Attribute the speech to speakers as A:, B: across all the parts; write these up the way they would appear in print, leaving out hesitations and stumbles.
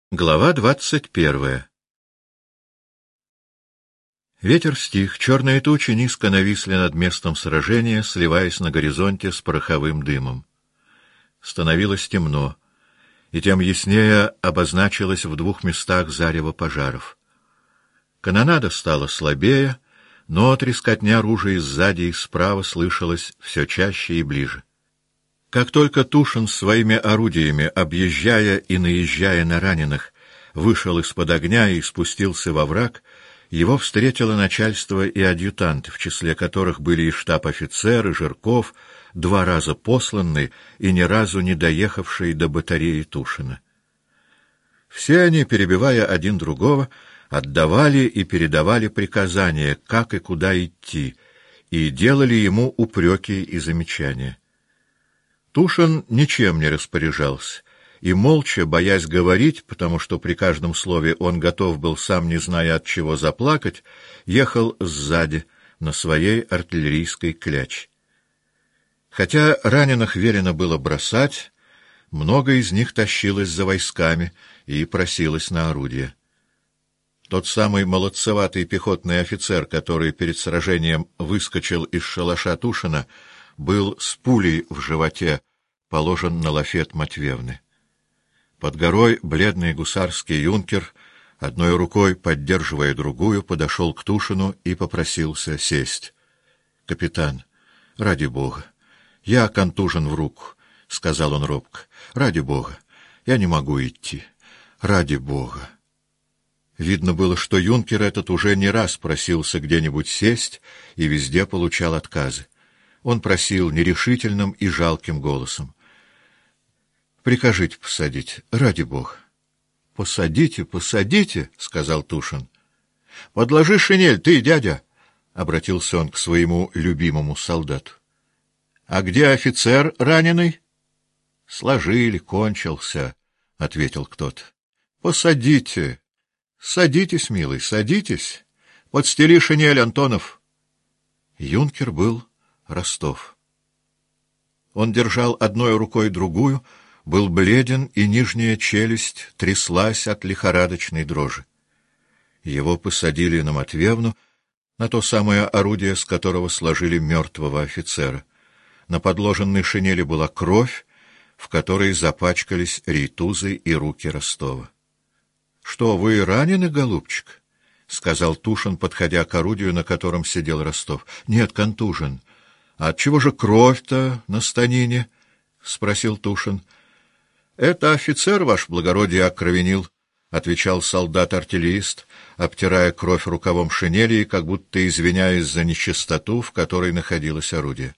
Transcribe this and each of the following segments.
A: Глава 21. Ветер стих, черные тучи низко нависли над местом сражения, сливаясь на горизонте с пороховым дымом. Становилось темно, и тем яснее обозначилось в двух местах зарево пожаров. Канонада стала слабее, но трескотня ружей сзади и справа слышалась все чаще и ближе. Как только Тушин своими орудиями, объезжая и наезжая на раненых, вышел из-под огня и спустился во враг, его встретило начальство и адъютанты, в числе которых были и штаб-офицер, и Жирков, 2 раза посланный и ни разу не доехавший до батареи Тушина. Все они, перебивая один другого, отдавали и передавали приказания, как и куда идти, и делали ему упреки и замечания. Тушин ничем не распоряжался, и молча, боясь говорить, потому что при каждом слове он готов был, сам не зная от чего, заплакать, ехал сзади на своей артиллерийской кляче. Хотя раненых велено было бросать, много из них тащилось за войсками и просилось на орудие. Тот самый молодцеватый пехотный офицер, который перед сражением выскочил из шалаша Тушина, был с пулей в животе положен на лафет Матвеевны. Под горой бледный гусарский юнкер, одной рукой поддерживая другую, подошел к Тушину и попросился сесть. — Капитан, ради бога, я контужен в руку, — сказал он робко. — Ради бога, я не могу идти. Ради бога. Видно было, что юнкер этот уже не раз просился где-нибудь сесть и везде получал отказы. Он просил нерешительным и жалким голосом: — Прикажите посадить, ради бога. — Посадите, посадите, — сказал Тушин. — Подложи шинель, ты, дядя, — обратился он к своему любимому солдату. — А где офицер раненый? — Сложили, кончился, — ответил кто-то. — Посадите. Садитесь, милый, садитесь. Подстели шинель, Антонов. Юнкер был Ростов. Он держал одной рукой другую, был бледен, и нижняя челюсть тряслась от лихорадочной дрожи. Его посадили на Матвеевну, на то самое орудие, с которого сложили мертвого офицера. На подложенной шинели была кровь, в которой запачкались рейтузы и руки Ростова. — Что, вы ранены, голубчик? — сказал Тушин, подходя к орудию, на котором сидел Ростов. — Нет, контужен. — А отчего же кровь-то на станине? — спросил Тушин. — Это офицер, ваше благородие, окровенил, — отвечал солдат-артиллерист, обтирая кровь рукавом шинели и как будто извиняясь за нечистоту, в которой находилось орудие.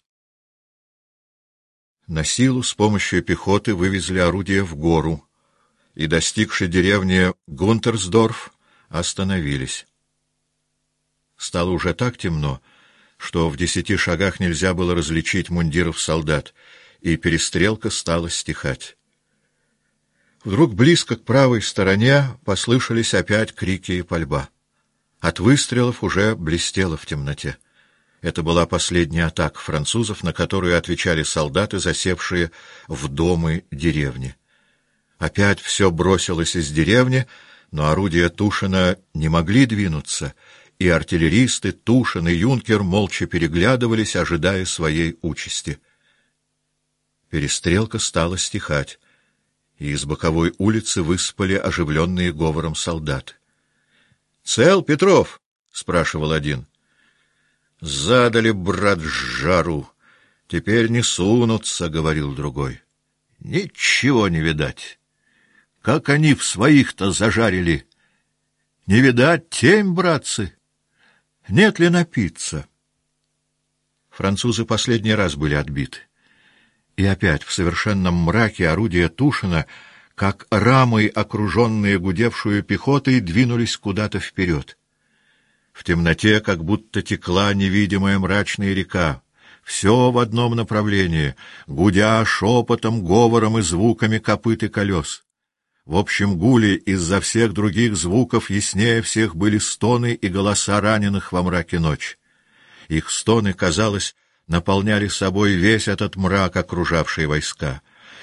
A: На силу с помощью пехоты вывезли орудие в гору и, достигши деревни Гунтерсдорф, остановились. Стало уже так темно, что в 10 шагах нельзя было различить мундиров солдат, и перестрелка стала стихать. Вдруг близко к правой стороне послышались опять крики и пальба. От выстрелов уже блестело в темноте. Это была последняя атака французов, на которую отвечали солдаты, засевшие в домы деревни. Опять все бросилось из деревни, но орудия Тушина не могли двинуться, и артиллеристы, Тушин и юнкер молча переглядывались, ожидая своей участи. Перестрелка стала стихать, и из боковой улицы выспали оживленные говором солдаты. — Цел, Петров? — спрашивал один. — Задали, брат, жару. Теперь не сунутся, — говорил другой. — Ничего не видать. Как они в своих-то зажарили! Не видать темь, братцы! Нет ли напиться? Французы последний раз были отбиты. И опять в совершенном мраке орудия Тушина, как рамой окруженные гудевшую пехотой, двинулись куда-то вперед. В темноте как будто текла невидимая мрачная река, все в одном направлении, гудя шепотом, говором и звуками копыт и колес. В общем гуле из-за всех других звуков яснее всех были стоны и голоса раненых во мраке ночи. Их стоны, казалось, наполняли собой весь этот мрак, окружавший войска.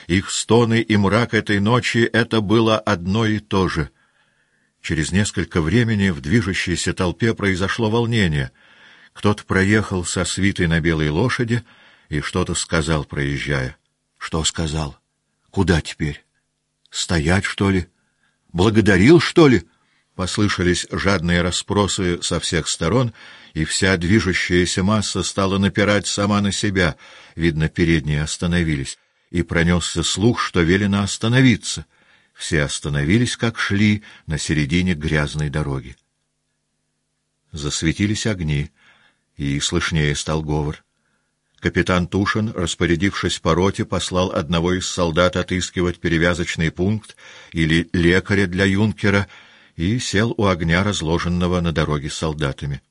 A: их стоны и мрак этой ночи — это было одно и то же. Через несколько времени в движущейся толпе произошло волнение. Кто-то проехал со свитой на белой лошади и что-то сказал, проезжая. Что сказал? Куда теперь? Стоять, что ли? Благодарил, что ли? Послышались жадные расспросы со всех сторон, и вся движущаяся масса стала напирать сама на себя. Видно, передние остановились, и пронесся слух, что велено остановиться. Все остановились, как шли, на середине грязной дороги. Засветились огни, и слышнее стал говор. Капитан Тушин, распорядившись по роте, послал одного из солдат отыскивать перевязочный пункт или лекаря для юнкера, и сел у огня, разложенного на дороге солдатами.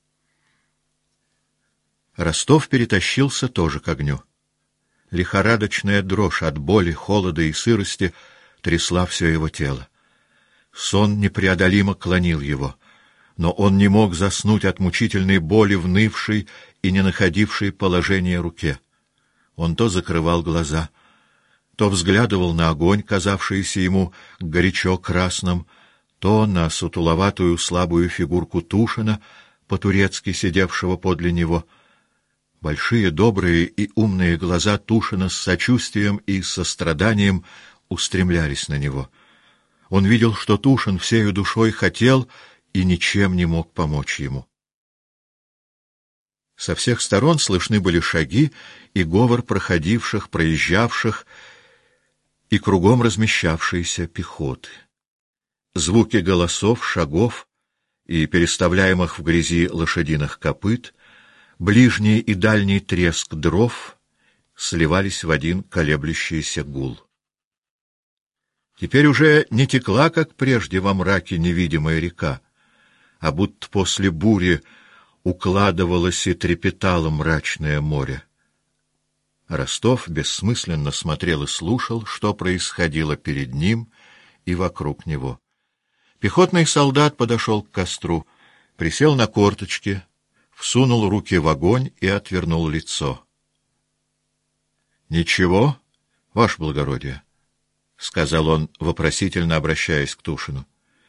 A: Ростов перетащился тоже к огню. Лихорадочная дрожь от боли, холода и сырости трясла все его тело. Сон непреодолимо клонил его, но он не мог заснуть от мучительной боли в нывшей и не находившей положения руке. Он то закрывал глаза, то взглядывал на огонь, казавшийся ему горячо красным, то на сутуловатую слабую фигурку Тушина, по-турецки сидевшего подле него. Большие, добрые и умные глаза Тушина с сочувствием и состраданием устремлялись на него. Он видел, что Тушин всею душой хотел и ничем не мог помочь ему. Со всех сторон слышны были шаги и говор проходивших, проезжавших и кругом размещавшейся пехоты. Звуки голосов, шагов и переставляемых в грязи лошадиных копыт, ближний и дальний треск дров сливались в один колеблющийся гул. Теперь уже не текла, как прежде, во мраке невидимая река, а будто после бури укладывалось и трепетало мрачное море. Ростов бессмысленно смотрел и слушал, что происходило перед ним и вокруг него. Пехотный солдат подошел к костру, присел на корточки, всунул руки в огонь и отвернул лицо. — Ничего, ваше благородие, — сказал он, вопросительно обращаясь к Тушину.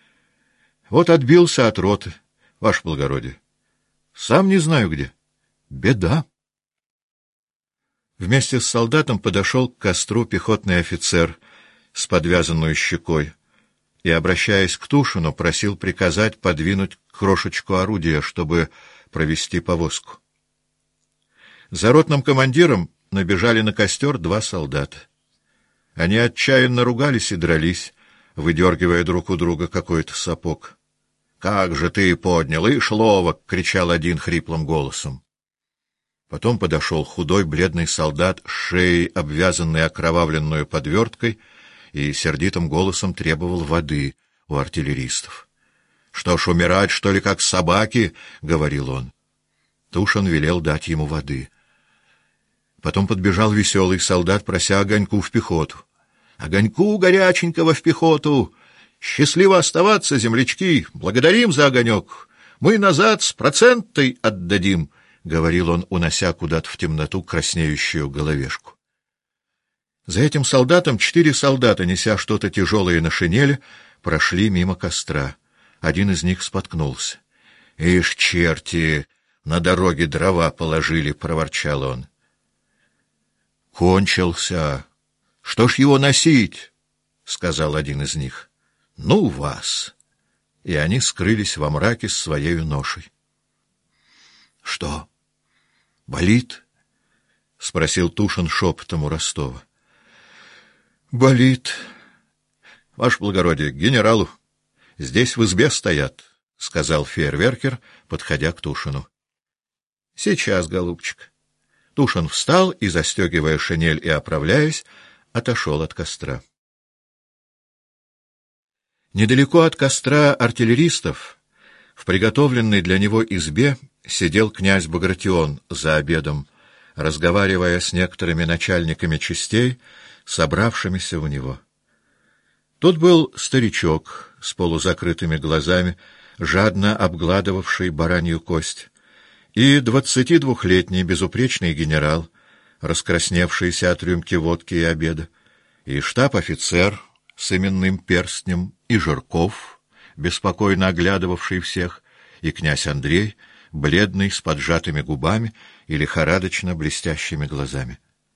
A: — Вот отбился от роты, ваше благородие. Сам не знаю где. Беда. Вместе с солдатом подошел к костру пехотный офицер с подвязанной щекой и, обращаясь к Тушину, просил приказать подвинуть крошечку орудия, чтобы провести повозку. За ротным командиром набежали на костер два солдата. Они отчаянно ругались и дрались, выдергивая друг у друга какой-то сапог. — Как же ты поднял, ишь ловок! — кричал один хриплым голосом. Потом подошел худой, бледный солдат с шеей, обвязанной окровавленную подверткой, и сердитым голосом требовал воды у артиллеристов. — Что ж, умирать, что ли, как собаки? — говорил он. Тушин велел дать ему воды. Потом подбежал веселый солдат, прося огоньку в пехоту. — Огоньку горяченького в пехоту! Счастливо оставаться, землячки! Благодарим за огонек! Мы назад с процентой отдадим! — говорил он, унося куда-то в темноту краснеющую головешку. За этим солдатом 4 солдата, неся что-то тяжелое на шинели, прошли мимо костра. Один из них споткнулся. — Ишь, черти, на дороге дрова положили, — проворчал он. — Кончился. Что ж его носить? — сказал один из них. — Ну вас! И они скрылись во мраке с своею ношей. — Что? Болит? — спросил Тушин шепотом у Ростова. — Болит. — Ваше благородие, к генералу. Здесь в избе стоят, — сказал фейерверкер, подходя к Тушину. — Сейчас, голубчик. Тушин встал и, застегивая шинель и оправляясь, отошел от костра. Недалеко от костра артиллеристов, в приготовленной для него избе, сидел князь Багратион за обедом, разговаривая с некоторыми начальниками частей, собравшимися у него. Тут был старичок с полузакрытыми глазами, жадно обгладывавший баранью кость, и 22-летний безупречный генерал, раскрасневшийся от рюмки водки и обеда, и штаб-офицер с именным перстнем, и Жирков, беспокойно оглядывавший всех, и князь Андрей, бледный, с поджатыми губами и лихорадочно блестящими глазами.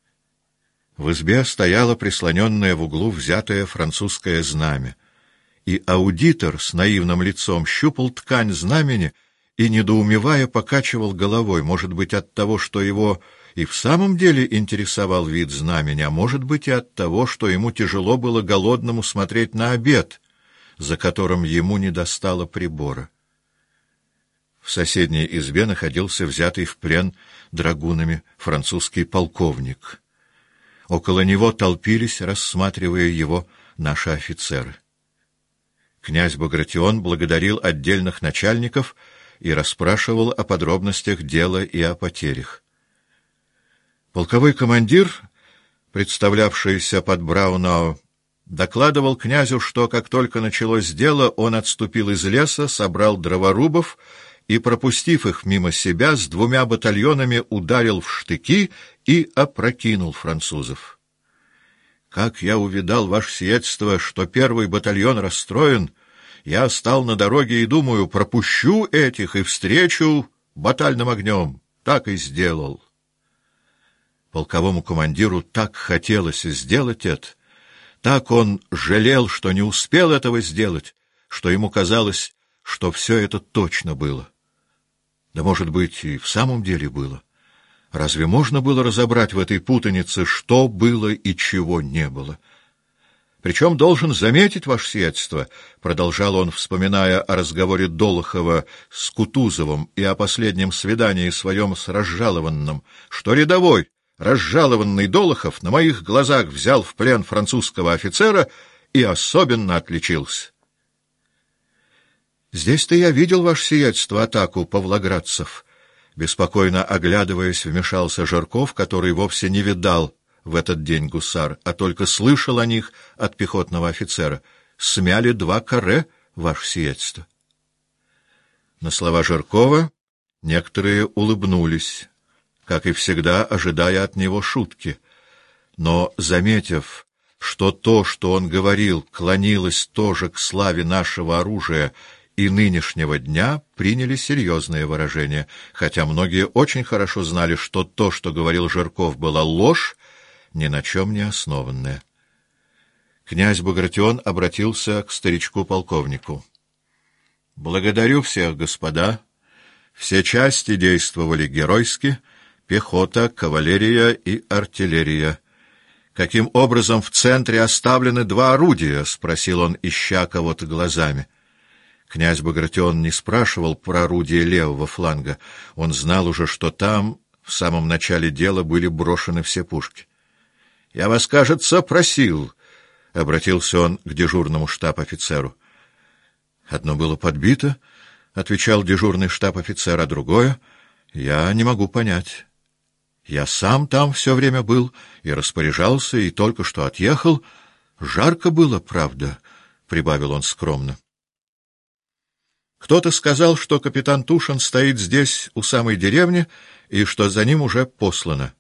A: В избе стояло прислоненное в углу взятое французское знамя, и аудитор с наивным лицом щупал ткань знамени и, недоумевая, покачивал головой, может быть, от того, что его и в самом деле интересовал вид знамени, а может быть, и от того, что ему тяжело было голодному смотреть на обед, за которым ему не достало прибора. В соседней избе находился взятый в плен драгунами французский полковник. Около него толпились, рассматривая его, наши офицеры. Князь Багратион благодарил отдельных начальников и расспрашивал о подробностях дела и о потерях. Полковой командир, представлявшийся под Браунау, докладывал князю, что как только началось дело, он отступил из леса, собрал дроворубов и, пропустив их мимо себя, с 2 батальонами ударил в штыки и опрокинул французов. Как я увидал, ваше сиятельство, что 1-й батальон расстроен, я стал на дороге и думаю, пропущу этих и встречу батальным огнем. Так и сделал. Полковому командиру так хотелось сделать это, так он жалел, что не успел этого сделать, что ему казалось, что все это точно было. Да, может быть, и в самом деле было. Разве можно было разобрать в этой путанице, что было и чего не было? Причем должен заметить, ваше сиятельство, продолжал он, вспоминая о разговоре Долохова с Кутузовым и о последнем свидании своем с разжалованным, что рядовой, разжалованный Долохов на моих глазах взял в плен французского офицера и особенно отличился. Здесь-то я видел, ваше сиятельство, атаку павлоградцев. Беспокойно оглядываясь, вмешался Жирков, который вовсе не видал в этот день гусар, а только слышал о них от пехотного офицера. Смяли 2 каре, ваше сиятельство. На слова Жиркова некоторые улыбнулись, как и всегда, ожидая от него шутки. Но, заметив, что то, что он говорил, клонилось тоже к славе нашего оружия и нынешнего дня, приняли серьезное выражение, хотя многие очень хорошо знали, что то, что говорил Жирков, была ложь, ни на чем не основанная. Князь Багратион обратился к старичку-полковнику. — Благодарю всех, господа. Все части действовали геройски, пехота, кавалерия и артиллерия. Каким образом в центре оставлены 2 орудия? — спросил он, ища кого-то глазами. Князь Багратион не спрашивал про орудие левого фланга. Он знал уже, что там, в самом начале дела, были брошены все пушки. — Я вас, кажется, просил, — обратился он к дежурному штаб-офицеру. — Одно было подбито, — отвечал дежурный штаб-офицер, — а другое я не могу понять. Я сам там все время был и распоряжался, и только что отъехал. Жарко было, правда, — прибавил он скромно. Кто-то сказал, что капитан Тушин стоит здесь, у самой деревни, и что за ним уже послано.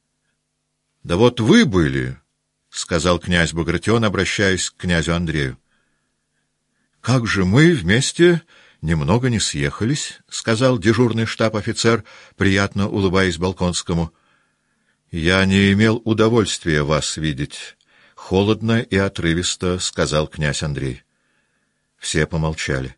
A: — Да вот вы были, — сказал князь Багратион, обращаясь к князю Андрею. — Как же мы вместе немного не съехались, — сказал дежурный штаб-офицер, приятно улыбаясь Болконскому. — Я не имел удовольствия вас видеть, — холодно и отрывисто сказал князь Андрей. Все помолчали.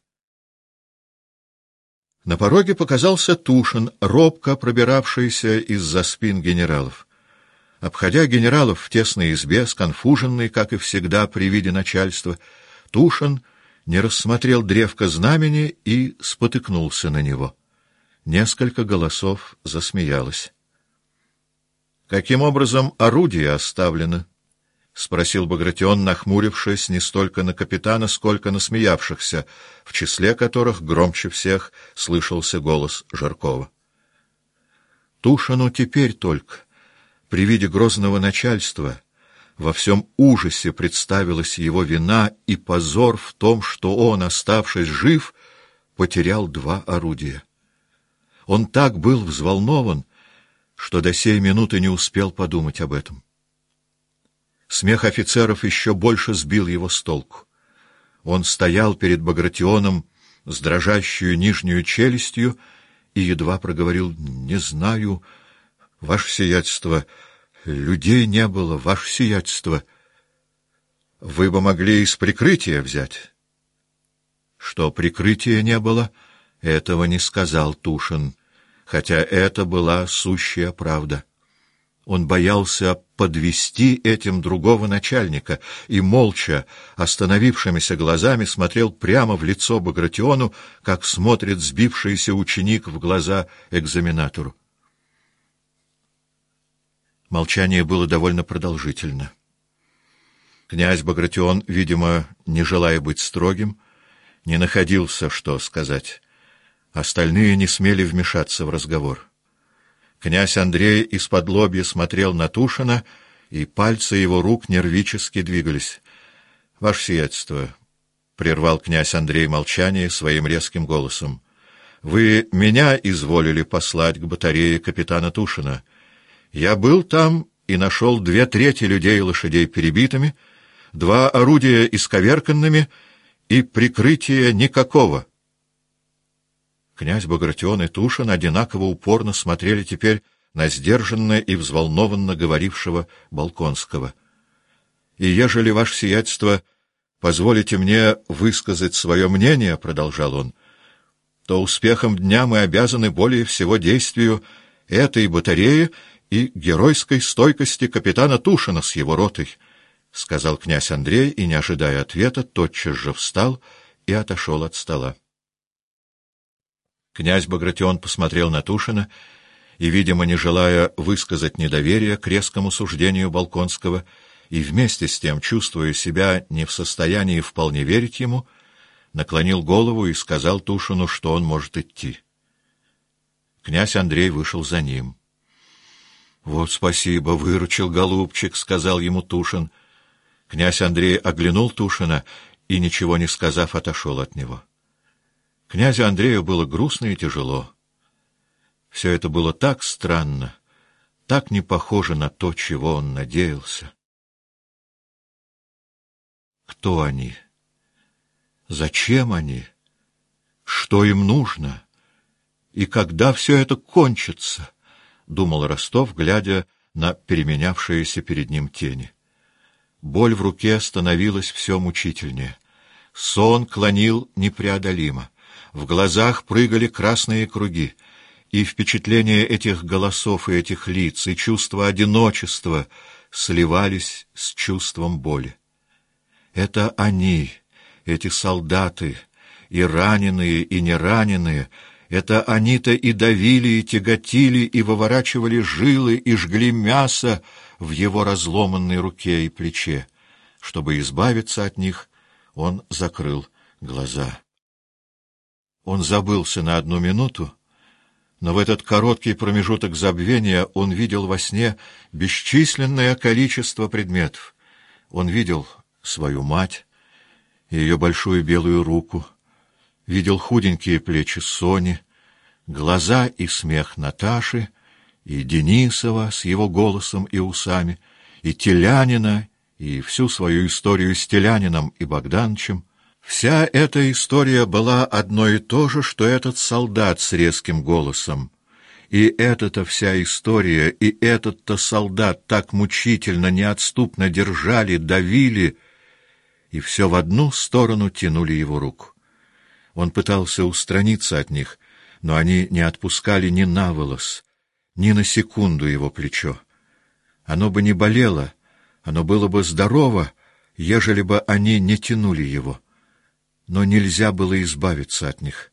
A: На пороге показался Тушин, робко пробиравшийся из-за спин генералов. Обходя генералов в тесной избе, сконфуженный, как и всегда при виде начальства, Тушин не рассмотрел древко знамени и спотыкнулся на него. Несколько голосов засмеялось. — Каким образом орудие оставлено? — спросил Багратион, нахмурившись не столько на капитана, сколько на смеявшихся, в числе которых громче всех слышался голос Жиркова. Тушину теперь только, при виде грозного начальства, во всем ужасе представилась его вина и позор в том, что он, оставшись жив, потерял 2 орудия. Он так был взволнован, что до сей минуты не успел подумать об этом. Смех офицеров еще больше сбил его с толку. Он стоял перед Багратионом с дрожащую нижнюю челюстью и едва проговорил: «Не знаю, ваше сиятельство, людей не было, ваше сиятельство». «Вы бы могли из прикрытия взять». Что прикрытия не было, этого не сказал Тушин, хотя это была сущая правда. Он боялся подвести этим другого начальника и, молча, остановившимися глазами, смотрел прямо в лицо Багратиону, как смотрит сбившийся ученик в глаза экзаменатору. Молчание было довольно продолжительно. Князь Багратион, видимо, не желая быть строгим, не находился, что сказать. Остальные не смели вмешаться в разговор. Князь Андрей исподлобья смотрел на Тушина, и пальцы его рук нервически двигались. — Ваше сиятельство, — прервал князь Андрей молчание своим резким голосом, — вы меня изволили послать к батарее капитана Тушина. Я был там и нашел 2/3 людей и лошадей перебитыми, 2 орудия исковерканными и прикрытия никакого. Князь Багратион и Тушин одинаково упорно смотрели теперь на сдержанно и взволнованно говорившего Болконского. — И ежели, ваше сиятельство, позволите мне высказать свое мнение, — продолжал он, — то успехом дня мы обязаны более всего действию этой батареи и геройской стойкости капитана Тушина с его ротой, — сказал князь Андрей, и, не ожидая ответа, тотчас же встал и отошел от стола. Князь Багратион посмотрел на Тушина и, видимо, не желая высказать недоверия к резкому суждению Болконского, и вместе с тем, чувствуя себя не в состоянии вполне верить ему, наклонил голову и сказал Тушину, что он может идти. Князь Андрей вышел за ним. — Вот спасибо, выручил, голубчик, — сказал ему Тушин. Князь Андрей оглянул Тушина и, ничего не сказав, отошел от него. Князю Андрею было грустно и тяжело. Все это было так странно, так не похоже на то, чего он надеялся. Кто они? Зачем они? Что им нужно? И когда все это кончится? — думал Ростов, глядя на переменявшиеся перед ним тени. Боль в руке становилась все мучительнее. Сон клонил непреодолимо. В глазах прыгали красные круги, и впечатления этих голосов и этих лиц, и чувство одиночества сливались с чувством боли. Это они, эти солдаты, и раненые, и нераненые, это они-то и давили, и тяготили, и выворачивали жилы, и жгли мясо в его разломанной руке и плече. Чтобы избавиться от них, он закрыл глаза. Он забылся на 1 минуту, но в этот короткий промежуток забвения он видел во сне бесчисленное количество предметов. Он видел свою мать, ее большую белую руку, видел худенькие плечи Сони, глаза и смех Наташи, и Денисова с его голосом и усами, и Телянина, и всю свою историю с Телянином и Богданычем. Вся эта история была одно и то же, что этот солдат с резким голосом. И эта-то вся история, и этот-то солдат так мучительно, неотступно держали, давили, и все в одну сторону тянули его руку. Он пытался устраниться от них, но они не отпускали ни на волос, ни на секунду его плечо. Оно бы не болело, оно было бы здорово, ежели бы они не тянули его. Но нельзя было избавиться от них.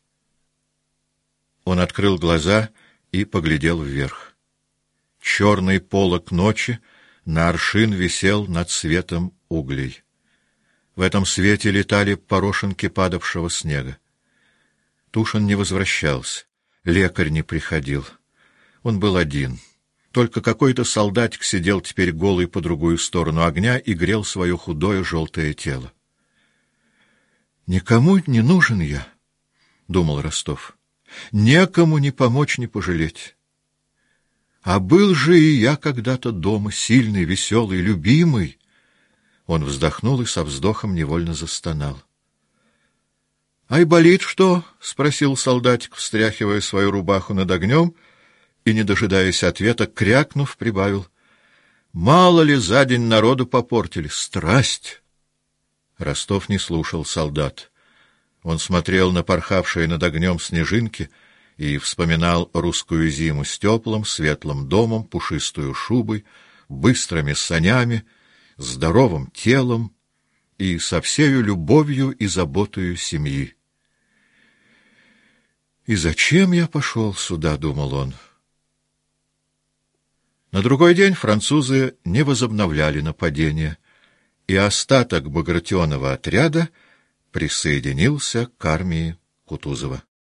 A: Он открыл глаза и поглядел вверх. Черный полог ночи на аршин висел над светом углей. В этом свете летали порошинки падавшего снега. Тушин не возвращался, лекарь не приходил. Он был один. Только какой-то солдатик сидел теперь голый по другую сторону огня и грел свое худое желтое тело. «Никому не нужен я», — думал Ростов. «Некому ни помочь, ни пожалеть. А был же и я когда-то дома, сильный, веселый, любимый. Он вздохнул и со вздохом невольно застонал. — Айболит что? — спросил солдатик, встряхивая свою рубаху над огнем, и, не дожидаясь ответа, крякнув, прибавил: — Мало ли за день народу попортили. Страсть! Ростов не слушал солдат. Он смотрел на порхавшие над огнем снежинки и вспоминал русскую зиму с теплым, светлым домом, пушистую шубой, быстрыми санями, здоровым телом и со всею любовью и заботою семьи. «И зачем я пошел сюда?» — думал он. На другой день французы не возобновляли нападение, и остаток Багратионова отряда присоединился к армии Кутузова.